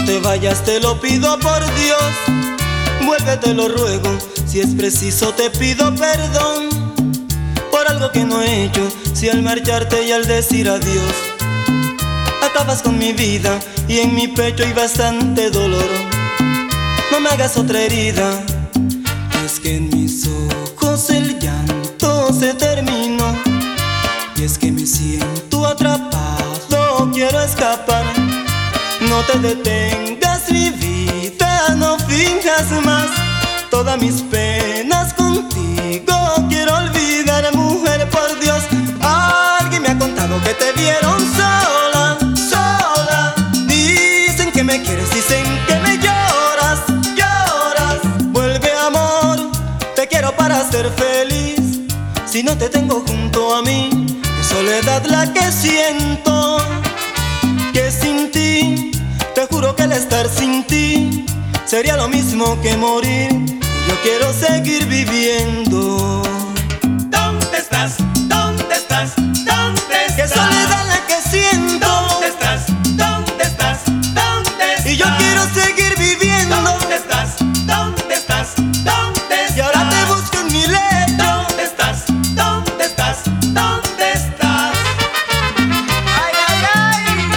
te vayas, te lo pido por Dios. Vuelve, te lo ruego, si es preciso te pido perdón por algo que no he hecho. Si al marcharte y al decir adiós acabas con mi vida y en mi pecho hay bastante dolor, no me hagas otra herida. Es que en mis ojos el llanto se terminó y es que me siento atrapado, quiero escapar. No te detengas, mi vida, no finjas más. Todas mis penas contigo quiero olvidar, mujer, por Dios. Alguien me ha contado que te vieron sola, sola. Dicen que me quieres, dicen que me lloras, lloras. Vuelve, amor, te quiero para ser feliz. Si no te tengo junto a mí, es soledad la que siento. Que sin ti, te juro que el estar sin ti sería lo mismo que morir, y yo quiero seguir viviendo. ¿Dónde estás? ¿Dónde estás? ¿Dónde estás? Qué soledad la que siento. ¿Dónde estás? ¿Dónde estás? ¿Dónde estás? Y yo quiero seguir viviendo. ¿Dónde estás? ¿Dónde estás? ¿Dónde estás? Y ahora te busco en mi lecho. ¿Dónde estás? ¿Dónde estás? ¿Dónde estás? Ay, ay, ay.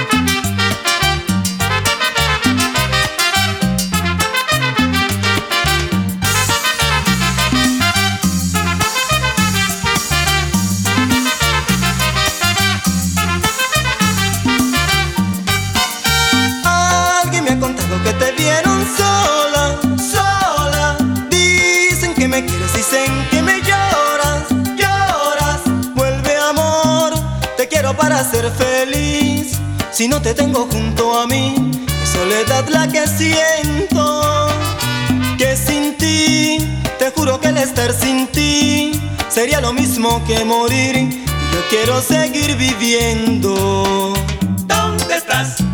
Alguien me ha contado que te vieron sola, sola. Dicen que me quieres, dicen que me lloras, lloras. Vuelve, amor, te quiero para ser feliz. Si no te tengo junto a mí, es soledad la que siento. Que sin ti, te juro que el estar sin ti sería lo mismo que morir, y yo quiero seguir viviendo. ¿Dónde estás?